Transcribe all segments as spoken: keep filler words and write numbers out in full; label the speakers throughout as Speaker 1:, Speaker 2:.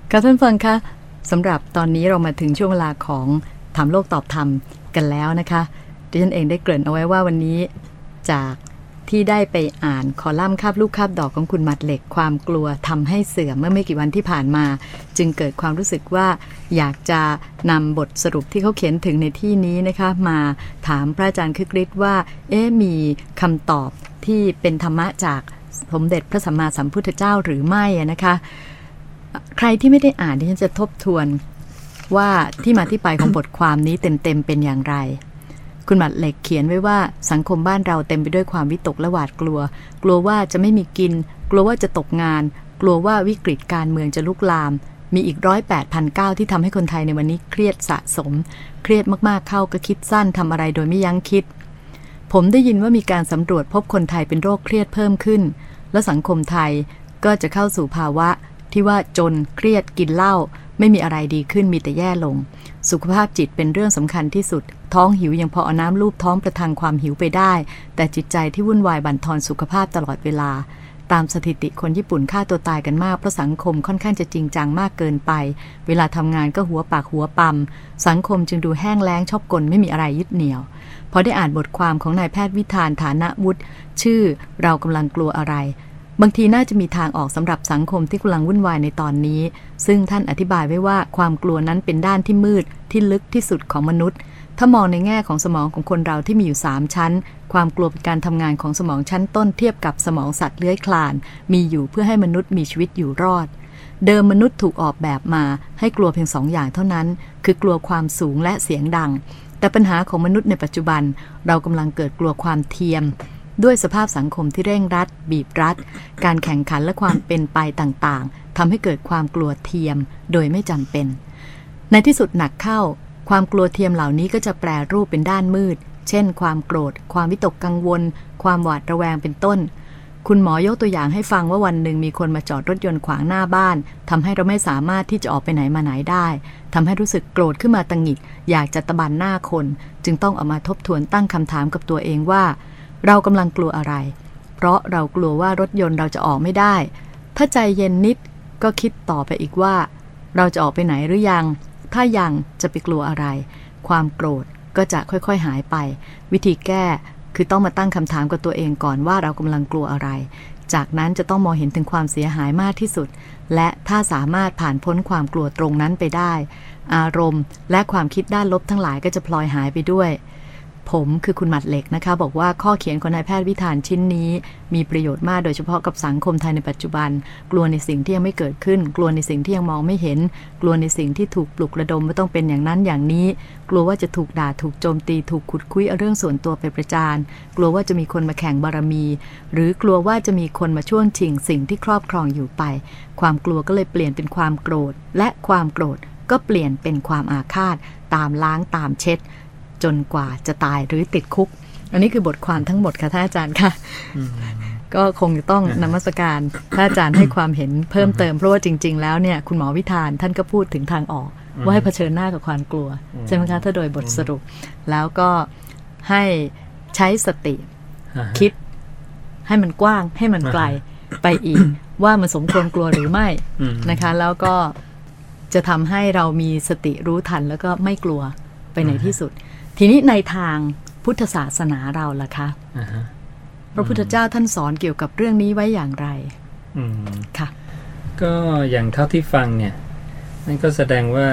Speaker 1: ค่ะท่านฟังคะสำหรับตอนนี้เรามาถึงช่วงเวลาของถามโลกตอบธรรมกันแล้วนะคะดิฉันเองได้เกริ่นเอาไว้ว่าวันนี้จากที่ได้ไปอ่านคอลัมน์คาบลูกคาบดอกของคุณหมัดเหล็กความกลัวทำให้เสื่อมเมื่อไม่กี่วันที่ผ่านมาจึงเกิดความรู้สึกว่าอยากจะนำบทสรุปที่เขาเขียนถึงในที่นี้นะคะมาถามพระอาจารย์คึกฤทธิ์ว่าเอ๊ะมีคำตอบที่เป็นธรรมะจากสมเด็จพระสัมมาสัมพุทธเจ้าหรือไม่นะคะใครที่ไม่ได้อ่านดิฉันจะทบทวนว่าที่มาที่ไปของบทความนี้เต็มๆเป็นอย่างไรคุณหมัดเหล็กเขียนไว้ว่าสังคมบ้านเราเต็มไปด้วยความวิตกและหวาดกลัวกลัวว่าจะไม่มีกินกลัวว่าจะตกงานกลัวว่าวิกฤตการเมืองจะลุกลามมีอีกร้อยแปดพันเก้าที่ทำให้คนไทยในวันนี้เครียดสะสมเครียดมากๆเข้าก็คิดสั้นทำอะไรโดยไม่ยั้งคิดผมได้ยินว่ามีการสำรวจพบคนไทยเป็นโรคเครียดเพิ่มขึ้นและสังคมไทยก็จะเข้าสู่ภาวะที่ว่าจนเครียดกินเหล้าไม่มีอะไรดีขึ้นมีแต่แย่ลงสุขภาพจิตเป็นเรื่องสำคัญที่สุดท้องหิวยังพอเอาน้ำลูบท้องประทังความหิวไปได้แต่จิตใจที่วุ่นวายบั่นทอนสุขภาพตลอดเวลาตามสถิติคนญี่ปุ่นฆ่าตัวตายกันมากเพราะสังคมค่อนข้างจะจริงจังมากเกินไปเวลาทำงานก็หัวปากหัวปั๊มสังคมจึงดูแห้งแล้งชอบกลไม่มีอะไรยึดเหนี่ยวพอได้อ่านบทความของนายแพทย์วิธานฐานะวุฒิชื่อเรากำลังกลัวอะไรบางทีน่าจะมีทางออกสำหรับสังคมที่กำลังวุ่นวายในตอนนี้ซึ่งท่านอธิบายไว้ว่าความกลัวนั้นเป็นด้านที่มืดที่ลึกที่สุดของมนุษย์ถ้ามองในแง่ของสมองของคนเราที่มีอยู่สามชั้นความกลัวเป็นการทำงานของสมองชั้นต้นเทียบกับสมองสัตว์เลื้อยคลานมีอยู่เพื่อให้มนุษย์มีชีวิตอยู่รอดเดิมมนุษย์ถูกออกแบบมาให้กลัวเพียงสองอย่างเท่านั้นคือกลัวความสูงและเสียงดังแต่ปัญหาของมนุษย์ในปัจจุบันเรากำลังเกิดกลัวความเทียมด้วยสภาพสังคมที่เร่งรัดบีบรัดการแข่งขันและความเป็นไปต่างๆทำให้เกิดความกลัวเทียมโดยไม่จำเป็นในที่สุดหนักเข้าความกลัวเทียมเหล่านี้ก็จะแปรรูปเป็นด้านมืดเช่นความโกรธความวิตกกังวลความหวาดระแวงเป็นต้นคุณหมอยกตัวอย่างให้ฟังว่าวันหนึ่งมีคนมาจอดรถยนต์ขวางหน้าบ้านทำให้เราไม่สามารถที่จะออกไปไหนมาไหนได้ทำให้รู้สึกโกรธขึ้นมาตังหงิดอยากจะตะบันหน้าคนจึงต้องเอามาทบทวนตั้งคำถามกับตัวเองว่าเรากำลังกลัวอะไรเพราะเรากลัวว่ารถยนต์เราจะออกไม่ได้ถ้าใจเย็นนิดก็คิดต่อไปอีกว่าเราจะออกไปไหนหรือยังถ้ายังจะไปกลัวอะไรความโกรธก็จะค่อยๆหายไปวิธีแก้คือต้องมาตั้งคำถามกับตัวเองก่อนว่าเรากำลังกลัวอะไรจากนั้นจะต้องมองเห็นถึงความเสียหายมากที่สุดและถ้าสามารถผ่านพ้นความกลัวตรงนั้นไปได้อารมณ์และความคิดด้านลบทั้งหลายก็จะพลอยหายไปด้วยผมคือคุณหมัดเหล็กนะคะบอกว่าข้อเขียนของนายแพทย์วิธานชิ้นนี้มีประโยชน์มากโดยเฉพาะกับสังคมไทยในปัจจุบันกลัวในสิ่งที่ยังไม่เกิดขึ้นกลัวในสิ่งที่ยังมองไม่เห็นกลัวในสิ่งที่ถูกปลุกระดมว่าต้องเป็นอย่างนั้นอย่างนี้กลัวว่าจะถูกด่าถูกโจมตีถูกขุดคุยเอาเรื่องส่วนตัวไปประจานกลัวว่าจะมีคนมาแข่งบารมีหรือกลัวว่าจะมีคนมาช่วงชิงสิ่งที่ครอบครองอยู่ไปความกลัวก็เลยเปลี่ยนเป็นความโกรธและความโกรธก็เปลี่ยนเป็นความอาฆาตตามล้างตามเช็ดจนกว่าจะตายหรือติดคุกอันนี้คือบทความทั้งหมดค่ะท่านอาจารย์ค่ะก็คงจะต้องนมัสการท่านอาจารย์ให้ความเห็นเพิ่มเติมเพราะว่าจริงๆแล้วเนี่ยคุณหมอวิธานท่านก็พูดถึงทางออกว่าให้เผชิญหน้ากับความกลัวใช่ไหมคะถ้าโดยบทสรุปแล้วก็ให้ใช้สติคิดให้มันกว้างให้มันไกลไปอีกว่ามันสมควรกลัวหรือไม่นะคะแล้วก็จะทำให้เรามีสติรู้ทันแล้วก็ไม่กลัวไปในที่สุดทีนี้ในทางพุทธศาสนาเราล่ะคะ uh-huh. พระพุทธเจ้าท่านสอนเกี่ยวกับเรื่องนี้ไว้อย่างไรค่ะ
Speaker 2: ก็อย่างเท่าที่ฟังเนี่ยนั่นก็แสดงว่า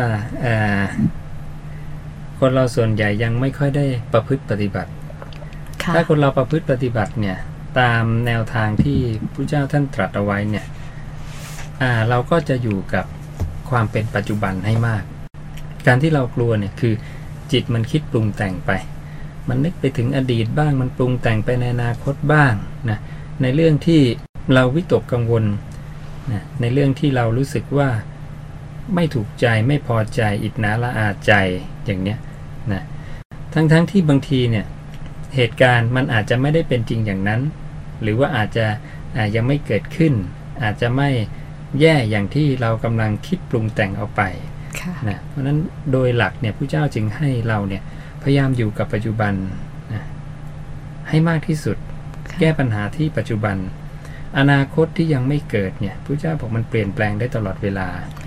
Speaker 2: คนเราส่วนใหญ่ยังไม่ค่อยได้ประพฤติปฏิบัติถ้าคนเราประพฤติปฏิบัติเนี่ยตามแนวทางที่พระเจ้าท่านตรัสเอาไว้เนี่ยเราก็จะอยู่กับความเป็นปัจจุบันให้มากการที่เรากลัวเนี่ยคือจิตมันคิดปรุงแต่งไปมันนึกไปถึงอดีตบ้างมันปรุงแต่งไปในอนาคตบ้างนะในเรื่องที่เราวิตกกังวลนะในเรื่องที่เรารู้สึกว่าไม่ถูกใจไม่พอใจอิจฉาละอาใจอย่างเนี้ยนะทั้งๆ ท, ที่บางทีเนี่ยเหตุการณ์มันอาจจะไม่ได้เป็นจริงอย่างนั้นหรือว่าอาจจะยังไม่เกิดขึ้นอาจจะไม่แย่อย่างที่เรากำลังคิดปรุงแต่งเอาไปนะเพราะนั้นโดยหลักเนี่ยพระเจ้าจึงให้เราเนี่ยพยายามอยู่กับปัจจุบันนะให้มากที่สุดแก้ปัญหาที่ปัจจุบันอนาคตที่ยังไม่เกิดเนี่ยพระเจ้าบอกมันเปลี่ยนแปลงได้ตลอดเวลานะ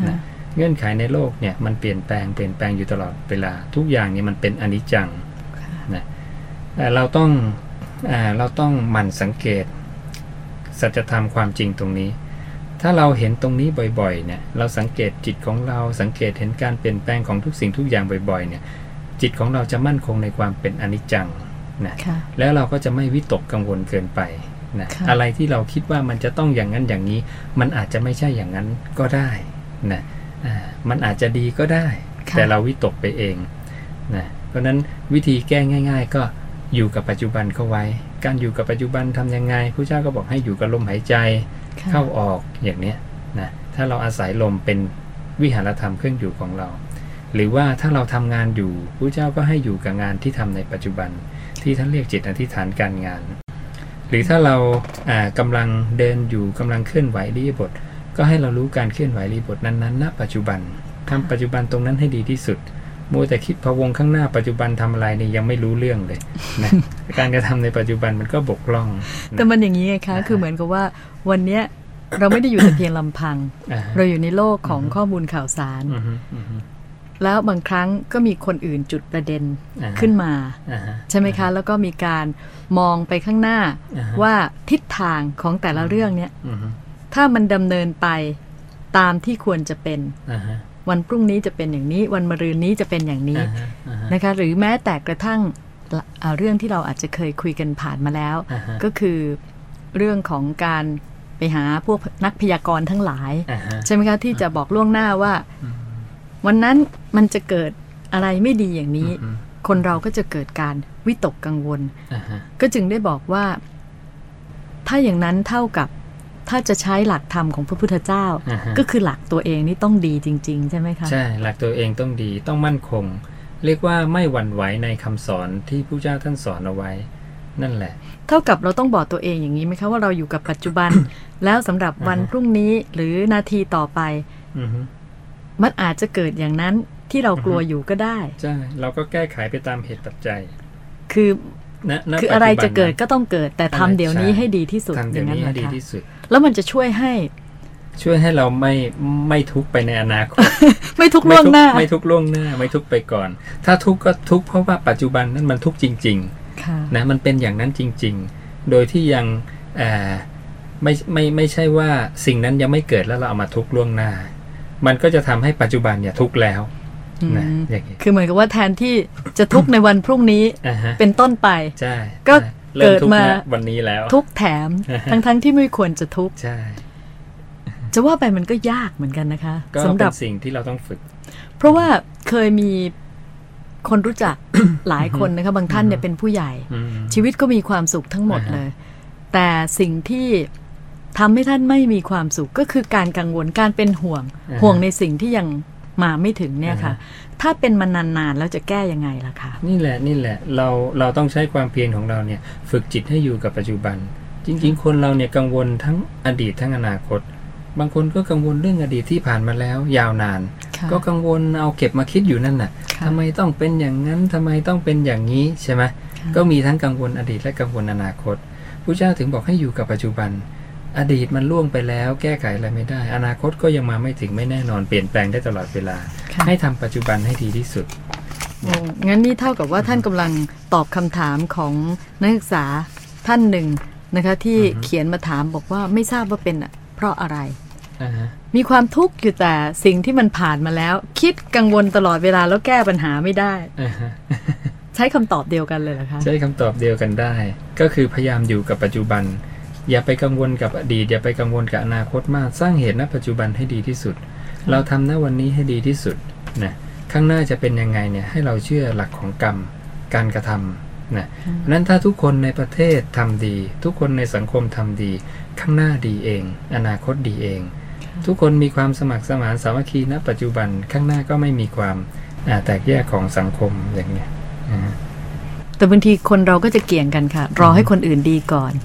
Speaker 2: เงื่อนไขในโลกเนี่ยมันเปลี่ยนแปลงเปลี่ยนแปลงอยู่ตลอดเวลาทุกอย่างเนี่ยมันเป็นอนิจจังนะเราต้องอ่าเราต้องหมั่นสังเกตสัจธรรมความจริงตรงนี้ถ้าเราเห็นตรงนี้บ่อยๆเนี่ยเราสังเกตจิตของเราสังเกตเห็นการเปลี่ยนแปลงของทุกสิ่งทุกอย่างบ่อยๆเนี่ยจิตของเราจะมั่นคงในความเป็นอนิจจังนะแล้วเราก็จะไม่วิตกกังวลเกินไปนะอะไรที่เราคิดว่ามันจะต้องอย่างนั้นอย่างนี้มันอาจจะไม่ใช่อย่างนั้นก็ได้นะมันอาจจะดีก็ได้แต่เราวิตกไปเองนะเพราะนั้นวิธีแก้ง่ายๆก็อยู่กับปัจจุบันเข้าไว้การอยู่กับปัจจุบันทำยังไงพระเจ้าก็บอกให้อยู่กับลมหายใจเข้าออกอย่างนี้นะถ้าเราอาศัยลมเป็นวิหารธรรมเครื่องอยู่ของเราหรือว่าถ้าเราทำงานอยู่พระเจ้าก็ให้อยู่กับงานที่ทำในปัจจุบันที่ท่านเรียกจิตอธิษฐานการงานหรือถ้าเราอ่ากำลังเดินอยู่กำลังเคลื่อนไหวอิริยาบถก็ให้เรารู้การเคลื่อนไหวอิริยาบถนั้นๆณปัจจุบันทำปัจจุบันตรงนั้นให้ดีที่สุดมัวแต่คิดพะวงข้างหน้าปัจจุบันทำอะไรนี่ยังไม่รู้เรื่องเลยนะการกระทำในปัจจุบันมันก็บกพร่อง
Speaker 1: แต่มันอย่างนี้ไงคะคือเหมือนกับว่าวันนี้เราไม่ได้อยู่แต่เพียงลำพังเราอยู่ในโลกของข้อมูลข่าวสารแล้วบางครั้งก็มีคนอื่นจุดประเด็นขึ้นมาใช่ไหมคะแล้วก็มีการมองไปข้างหน้าว่าทิศทางของแต่ละเรื่องเนี้ยถ้ามันดำเนินไปตามที่ควรจะเป็นวันพรุ่งนี้จะเป็นอย่างนี้วันมะรืนนี้จะเป็นอย่างนี้นะคะหรือแม้แต่กระทั่งเรื่องที่เราอาจจะเคยคุยกันผ่านมาแล้วก็คือเรื่องของการไปหาพวกนักพยากรณ์ทั้งหลายใช่ไหมคะที่จะบอกล่วงหน้าว่าวันนั้นมันจะเกิดอะไรไม่ดีอย่างนี้คนเราก็จะเกิดการวิตกกังวลก็จึงได้บอกว่าถ้าอย่างนั้นเท่ากับถ้าจะใช้หลักธรรมของพระพุทธเจ้าก็คือหลักตัวเองนี่ต้องดีจริงๆใช่ไหมคะ
Speaker 2: ใช่หลักตัวเองต้องดีต้องมั่นคงเรียกว่าไม่หวั่นไหวในคำสอนที่พระเจ้าท่านสอนเอาไว้นั่นแหละ
Speaker 1: เท่ากับเราต้องบอกตัวเองอย่างนี้ไหมคะว่าเราอยู่กับปัจจุบัน แล้วสำหรับวันพรุ่งนี้หรือนาทีต่อไปมันอาจจะเกิดอย่างนั้นที่เรากลัวอยู่ก็ได้
Speaker 2: ใช่เราก็แก้ไขไปตามเหตุปัจจัย
Speaker 1: คือคืออะไรจะเกิดก็ต้องเกิดแต่ทำเดี๋ยวนี้ให้ดีที่สุด
Speaker 2: อย่างนั้นแหละค่ะ
Speaker 1: แล้วมันจะช่วยให้
Speaker 2: ช่วยให้เราไม่ไม่ทุกข์ไปในอนาคต
Speaker 1: ไม่ทุกข์ล่วงหน้า
Speaker 2: ไม่ทุกข์ล่วงหน้าไม่ทุกข์ไปก่อนถ้าทุกข์ก็ทุกข์เพราะว่าปัจจุบันนั้นมันทุกข์จริงๆนะมันเป็นอย่างนั้นจริงๆโดยที่ยังไม่ไม่ไม่ใช่ว่าสิ่งนั้นยังไม่เกิดแล้วเราเอามาทุกข์ล่วงหน้ามันก็จะทำให้ปัจจุบันเนี่ยทุกข์แล้วนะ
Speaker 1: คือเหมือนกับว่าแทนที่จะทุกข์ในวันพรุ่งนี้ เป็นต้นไป
Speaker 2: ใช่
Speaker 1: ก็เกิดมา
Speaker 2: วันนี้แล้ว
Speaker 1: ทุกข์แถมทั้งทั้งที่ไม่ควรจะทุกข์
Speaker 2: ใช่
Speaker 1: จะว่าไปมันก็ยากเหมือนกันนะคะ
Speaker 2: สำหรับสิ่งที่เราต้องฝึก
Speaker 1: เพราะว่าเคยมีคนรู้จัก หลายคนนะคะบางท่านเนี่ยเป็นผู้ใหญ่ชีวิตก็มีความสุขทั้งหมดเลยแต่สิ่งที่ทำให้ท่านไม่มีความสุขก็คือการกังวลการเป็นห่วงห่วงในสิ่งที่ยังมาไม่ถึงเนี่ยค่ะถ้าเป็นมานานๆแล้วจะแก้ยังไงล่ะคะ
Speaker 2: นี่แหละนี่แหละเราเราต้องใช้ความเพียรของเราเนี่ยฝึกจิตให้อยู่กับปัจจุบันจริงๆคนเราเนี่ยกังวลทั้งอดีตทั้งอนาคตบางคนก็กังวลเรื่องอดีตที่ผ่านมาแล้วยาวนานก็กังวลเอาเก็บมาคิดอยู่นั่นน่ะทำไมต้องเป็นอย่างนั้นทำไมต้องเป็นอย่างนี้ใช่ไหมก็มีทั้งกังวลอดีตและกังวลอนาคตพระเจ้าถึงบอกให้อยู่กับปัจจุบันอดีตมันล่วงไปแล้วแก้ไขอะไรไม่ได้อนาคตก็ยังมาไม่ถึงไม่แน่นอนเปลี่ยนแปลงได้ตลอดเวลาให้ทำปัจจุบันให้ดีที่สุด
Speaker 1: งั้นนี่เท่ากับว่าท่านกำลังตอบคำถามของนักศึกษาท่านหนึ่งนะคะที่เขียนมาถามบอกว่าไม่ทราบว่าเป็นเพราะอะไรมีความทุกข์อยู่แต่สิ่งที่มันผ่านมาแล้วคิดกังวลตลอดเวลาแล้วแก้ปัญหาไม่ได้ใช้คำตอบเดียวกันเลยเหรอคะ
Speaker 2: ใช้คำตอบเดียวกันได้ก็คือพยายามอยู่กับปัจจุบันอย่าไปกังวลกับอดีตอย่าไปกังวลกับอนาคตมากสร้างเหตุณปัจจุบันให้ดีที่สุดเราทำณวันนี้ให้ดีที่สุดนะข้างหน้าจะเป็นยังไงเนี่ยให้เราเชื่อหลักของกรรมการกระทำนะนั้นถ้าทุกคนในประเทศทำดีทุกคนในสังคมทำดีข้างหน้าดีเองอนาคตดีเองทุกคนมีความสมัครสมานสามัคคีณปัจจุบันข้างหน้าก็ไม่มีความแตกแยกของสังคมอย่างนี้
Speaker 1: แต่บางทีคนเราก็จะเกี่ยงกันค่ะรอให้คนอื่นดีก่อน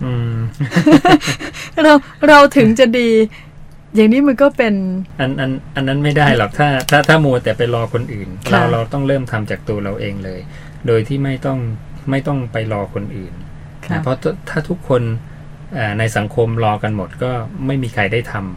Speaker 1: เราเราถึงจะดีอย่างนี้มันก็เป็น
Speaker 2: อันอันอันนั้นไม่ได้หรอกถ้าถ้าถ้ามัวแต่ไปรอคนอื่นเราเราต้องเริ่มทำจากตัวเราเองเลยโดยที่ไม่ต้องไม่ต้องไปรอคนอื่นนะเพราะถ้าทุกคนในสังคมรอกันหมดก็ไม่มีใครได้ท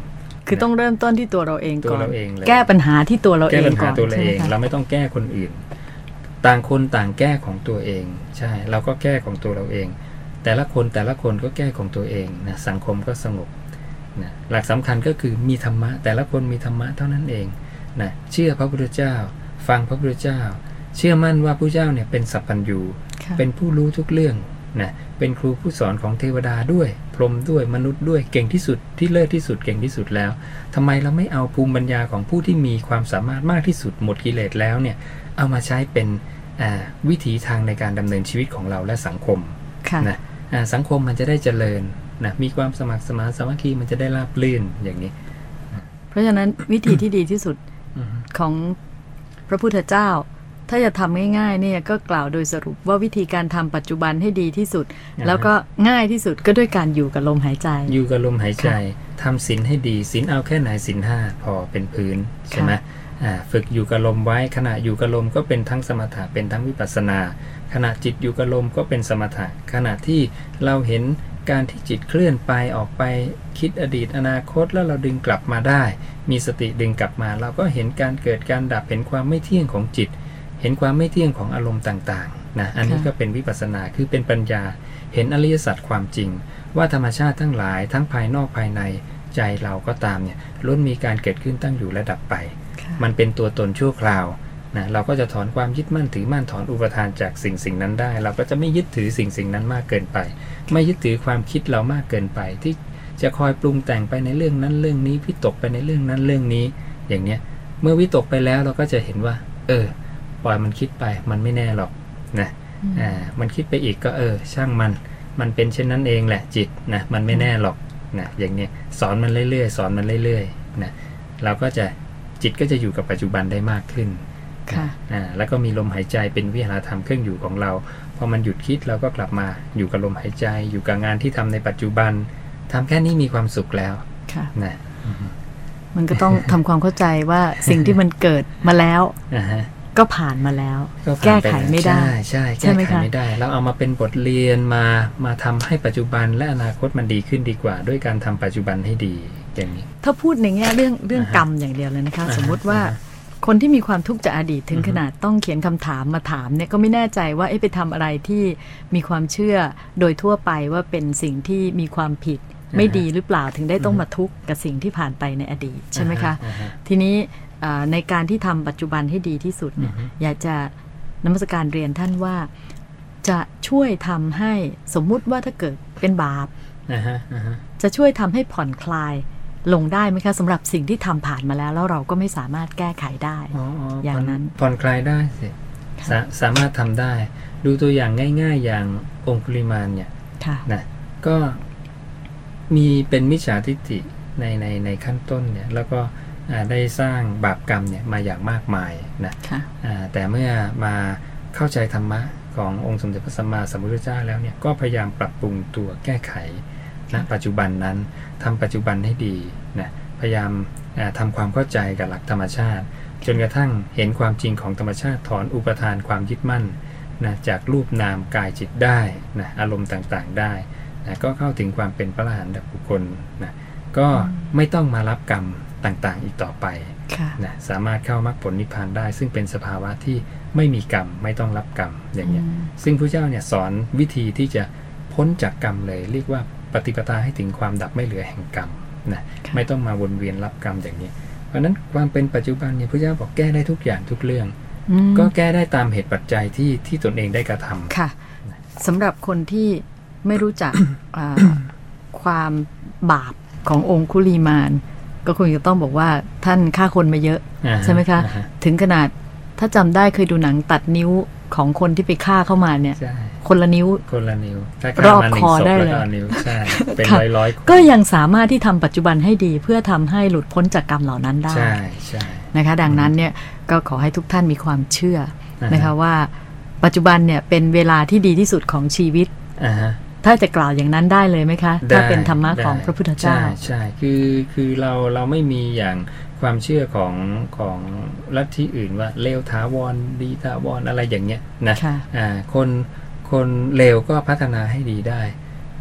Speaker 1: คือต้องเริ่มต้นที่ตัวเราเองก่อน
Speaker 2: ตัวเราเองเลย
Speaker 1: แก้ปัญหาที่ตัวเราเอง
Speaker 2: แก้ปัญ
Speaker 1: ก่
Speaker 2: หา
Speaker 1: อน
Speaker 2: ตัวเราเอง
Speaker 1: ใช่ไหมคะ
Speaker 2: เราไม่ต้องแก้คนอื่น ต่างคนต่างแก้ของตัวเองใช่เราก็แก้ของตัวเราเอง แต่ละคนแต่ละคนก็แก้ของตัวเองนะสังคมก็สงบนะหลักสำคัญก็คือมีธรรมะแต่ละคนมีธรรมะเท่านั้นเองนะเชื่อพระพุทธเจ้าฟังพระพุทธเจ้าเชื่อมั่นว่าพระเจ้าเนี่ยเป็นสัพพัญญูเป็นผู้รู้ทุกเรื่องนะเป็นครูผู้สอนของเทวดาด้วยพรหมด้วยมนุษย์ด้วยเก่งที่สุดที่เลิศที่สุดเก่งที่สุดแล้วทำไมเราไม่เอาภูมิปัญญาของผู้ที่มีความสามารถมากที่สุดหมดกิเลสแล้วเนี่ยเอามาใช้เป็นวิถีทางในการดำเนินชีวิตของเราและสังคมนะสังคมมันจะได้เจริญนะมีความสมัครสมานสามัคคีมันจะได้ราบรื่นอย่างนี้
Speaker 1: เพราะฉะนั้นวิธีที่ดีที่สุดของพระพุทธเจ้าถ้าจะทำง่ายๆเนี่ยก็กล่าวโดยสรุปว่าวิธีการทำปัจจุบันให้ดีที่สุดแล้วก็ง่ายที่สุดก็ด้วยการอยู่กับลมหายใจ
Speaker 2: อยู่กับลมหายใจทำศีลให้ดีศีลเอาแค่ไหนศีลห้าพอเป็นพื้นใช่ไหมฝึกอยู่กับลมไว้ขณะอยู่กับลมก็เป็นทั้งสมถะเป็นทั้งวิปัสสนาขณะจิตอยู่กับลมก็เป็นสมถะขณะที่เราเห็นการที่จิตเคลื่อนไปออกไปคิดอดีตอนาคตแล้วเราดึงกลับมาได้มีสติดึงกลับมาเราก็เห็นการเกิดการดับเห็นความไม่เที่ยงของจิตเห็นความไม่เที่ยงของอารมณ์ต่างๆนะอันนี้ก็เป็นวิปัสสนาคือเป็นปัญญาเห็นอริยสัจความจริงว่าธรรมชาติทั้งหลายทั้งภายนอกภายในใจเราก็ตามเนี่ยล้วนมีการเกิดขึ้นตั้งอยู่และดับไปมันเป็นตัวตนชั่วคราวนะเราก็จะถอนความยึดมั่นถือมั่นถอนอุปทานจากสิ่งสิ่งนั้นได้เราก็จะไม่ยึดถือสิ่งสิ่งนั้นมากเกินไปไม่ยึดถือความคิดเรามากเกินไปที่จะคอยปรุงแต่งไปในเรื่องนั้นเรื่องนี้วิตกไปในเรื่องนั้นเรื่องนี้อย่างเนี้ยเมื่อวิตกไปแล้วเราก็จะเห็นว่าเออปล่อยมันคิดไปมันไม่แน่หรอกนะอ่ามันคิดไปอีกก็เออช่างมันมันเป็นเช่นนั้นเองแหละจิตนะมันไม่แน่หรอกนะอย่างเนี้ยสอนมันเรื่อยๆสอนมันเรื่อยๆนะเราก็จะจิตก็จะอยู่กับปัจจุบันได้มากขึ้นค่ะอ่าแล้วก็มีลมหายใจเป็นวิหารธรรมเครื่องอยู่ของเราพอมันหยุดคิดเราก็กลับมาอยู่กับลมหายใจอยู่กับงานที่ทำในปัจจุบันทำแค่นี้มีความสุขแล้วค่ะนะ
Speaker 1: มันก็ต้องทำความเข้าใจว่าสิ่งที่มันเกิดมาแล้วก็ผ่านมาแล้วแก้ไขไม่ได้
Speaker 2: ใช่ใช่แก้ไขไม่ได้เราเอามาเป็นบทเรียนมามาทำให้ปัจจุบันและอนาคตมันดีขึ้นดีกว่าด้วยการทำปัจจุบันให้ดีอย่างนี้
Speaker 1: ถ้าพูดในแง่เรื่องเรื่องกรรมอย่างเดียวเลยนะคะสมมุติว่าคนที่มีความทุกข์จากอดีตถึงขนาดต้องเขียนคำถามมาถามเนี่ยก็ไม่แน่ใจว่าไปทำอะไรที่มีความเชื่อโดยทั่วไปว่าเป็นสิ่งที่มีความผิดไม่ดีหรือเปล่าถึงได้ต้องมาทุกข์กับสิ่งที่ผ่านไปในอดีตใช่ไหมคะทีนี้ในการที่ทำปัจจุบันให้ดีที่สุดเนี่ยอยากจะนมัสการเรียนท่านว่าจะช่วยทำให้สมมุติว่าถ้าเกิดเป็นบาปจะช่วยทำให้ผ่อนคลายลงได้ไหมคะสำหรับสิ่งที่ทำผ่านมาแล้วแล้วเราก็ไม่สามารถแก้ไขได้ อ, อย่างนั้น
Speaker 2: ผ่อนคลายได้สิ ส, สามารถทำได้ดูตัวอย่างง่ายๆอย่างองคุลิมานเนี่ยนะก็มีเป็นมิจฉาทิฏฐิในในในขั้นต้นเนี่ยแล้วก็ได้สร้างบาปกรรมเนี่ยมาอย่างมากมายนะแต่เมื่อมาเข้าใจธรรมะขององค์สมเด็จพระสัมมาสัมพุทธเจ้าแล้วเนี่ยก็พยายามปรับปรุงตัวแก้ไขณปัจจุบันนั้นทำปัจจุบันให้ดีนะพยายามทำความเข้าใจกับหลักธรรมชาติจนกระทั่งเห็นความจริงของธรรมชาติถอนอุปทานความยึดมั่นนะจากรูปนามกายจิตได้นะอารมณ์ต่างๆได้นะก็เข้าถึงความเป็นพระอรหันต์บุคคลนะก็ไม่ต้องมารับกรรมต่างๆอีกต่อไปนะสามารถเข้ามรรคผลนิพพานได้ซึ่งเป็นสภาวะที่ไม่มีกรรมไม่ต้องรับกรรมอย่างนี้ซึ่งพระเจ้าเนี่ยสอนวิธีที่จะพ้นจากกรรมเลยเรียกว่าปฏิปทาให้ถึงความดับไม่เหลือแห่งกรรมนะไม่ต้องมาวนเวียนรับกรรมอย่างนี้เพราะนั้นความเป็นปัจจุบันเนี่ยพระเจ้าบอกแก้ได้ทุกอย่างทุกเรื่องก็แก้ได้ตามเหตุปัจจัยที่ที่ตนเองได้กระทำ
Speaker 1: ค่ะสำหรับคนที่ไม่รู้จัก ความบาปขององคุลิมานก็คงจะต้องบอกว่าท่านฆ่าคนมาเยอะใช่ไหมคะถึงขนาดถ้าจำได้เคยดูหนังตัดนิ้วของคนที่ไปฆ่าเข้ามาเนี่ยคนละนิ้ว
Speaker 2: คนละนิ้ว
Speaker 1: รอบคอได้เลย
Speaker 2: เป็นร้อยๆ
Speaker 1: ก็ยังสามารถที่ทำปัจจุบันให้ดีเพื่อทำให้หลุดพ้นจากกรรมเหล่านั้นได้
Speaker 2: ใช่ใช่
Speaker 1: นะคะดังนั้นเนี่ยก็ขอให้ทุกท่านมีความเชื่อนะคะว่าปัจจุบันเนี่ยเป็นเวลาที่ดีที่สุดของชีวิตถ้าจะกล่าวอย่างนั้นได้เลยไหมคะถ้าเป็นธรรมะของพระพุทธเจ้า
Speaker 2: ใช่ใช่คือคือเราเราไม่มีอย่างความเชื่อของของลัทธิอื่นว่าเลวถาวรดีถาวรอะไรอย่างเงี้ยนะอ่าคนคนเลวก็พัฒนาให้ดีได้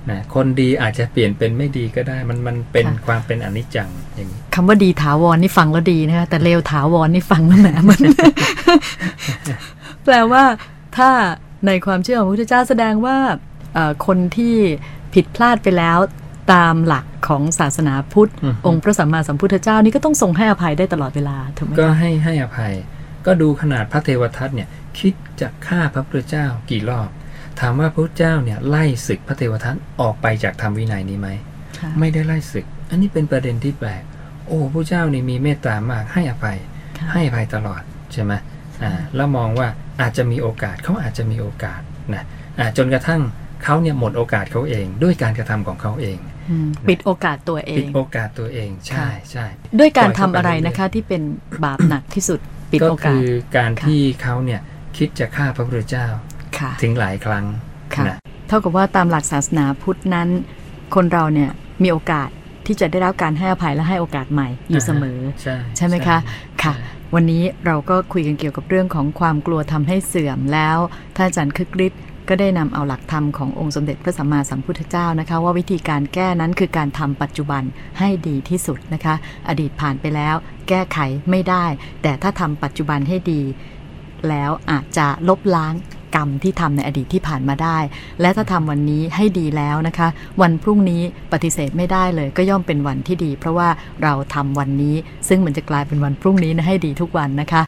Speaker 2: นะคนดีอาจจะเปลี่ยนเป็นไม่ดีก็ได้มันมันเป็นความเป็นอนิจจังอย่างนี้
Speaker 1: คำว่าดีถาวรนี่ฟังแล้วดีนะคะแต่เลวถาวรนี่ฟังแล้วแหมมัน แปลว่าถ้าในความเชื่อของพระพุทธเจ้าแสดงว่าคนที่ผิดพลาดไปแล้วตามหลักของศาสนาพุทธ องค์พระสัมมาสัมพุทธเจ้านี่ก็ต้องทรงให้อภัยได้ตลอดเวลาถูกไหม
Speaker 2: ก็ให้ให้อภัยก็ดูขนาดพระเทวทัตเนี่ยคิดจะฆ่าพระพุทธเจ้ากี่รอบถามว่าพระพุทธเจ้าเนี่ยไล่ศึกพระเทวทัตออกไปจากธรรมวินัยนี้ไหมไม่ได้ไล่ศึกอันนี้เป็นประเด็นที่แปลกโอ้พระเจ้านี่มีเมตตามากให้อภัยให้อภัยตลอดใช่ไหมอ่าแล้วมองว่าอาจจะมีโอกาสเขาอาจจะมีโอกาสนะอ่าจนกระทั่งเขาเนี่ยหมดโอกาสเขาเองด้วยการกระทำของเขาเอง
Speaker 1: ปิดโอกาสตัวเอง
Speaker 2: ปิดโอกาสตัวเองใช่ใช่
Speaker 1: ด้วยการทำอะไรนะคะที่เป็นบาปหนักที่สุดปิดโอกาส
Speaker 2: ก็คือการที่เขาเนี่ยคิดจะฆ่าพระพุทธเจ้าถึงหลายครั้ง
Speaker 1: นะเท่ากับว่าตามหลักศาสนาพุทธนั้นคนเราเนี่ยมีโอกาสที่จะได้รับการให้อภัยและให้โอกาสใหม่อยู่เสมอใช่ใช่ไหมคะค่ะวันนี้เราก็คุยกันเกี่ยวกับเรื่องของความกลัวทำให้เสื่อมแล้วท่านอาจารย์คึกฤทธิ์ก็ได้นำเอาหลักธรรมขององค์สมเด็จพระสัมมาสัมพุทธเจ้านะคะว่าวิธีการแก้นั้นคือการทำปัจจุบันให้ดีที่สุดนะคะอดีตผ่านไปแล้วแก้ไขไม่ได้แต่ถ้าทำปัจจุบันให้ดีแล้วอาจจะลบล้างกรรมที่ทำในอดีตที่ผ่านมาได้และถ้าทำวันนี้ให้ดีแล้วนะคะวันพรุ่งนี้ปฏิเสธไม่ได้เลยก็ย่อมเป็นวันที่ดีเพราะว่าเราทำวันนี้ซึ่งมันจะกลายเป็นวันพรุ่งนี้นะให้ดีทุกวันนะคะ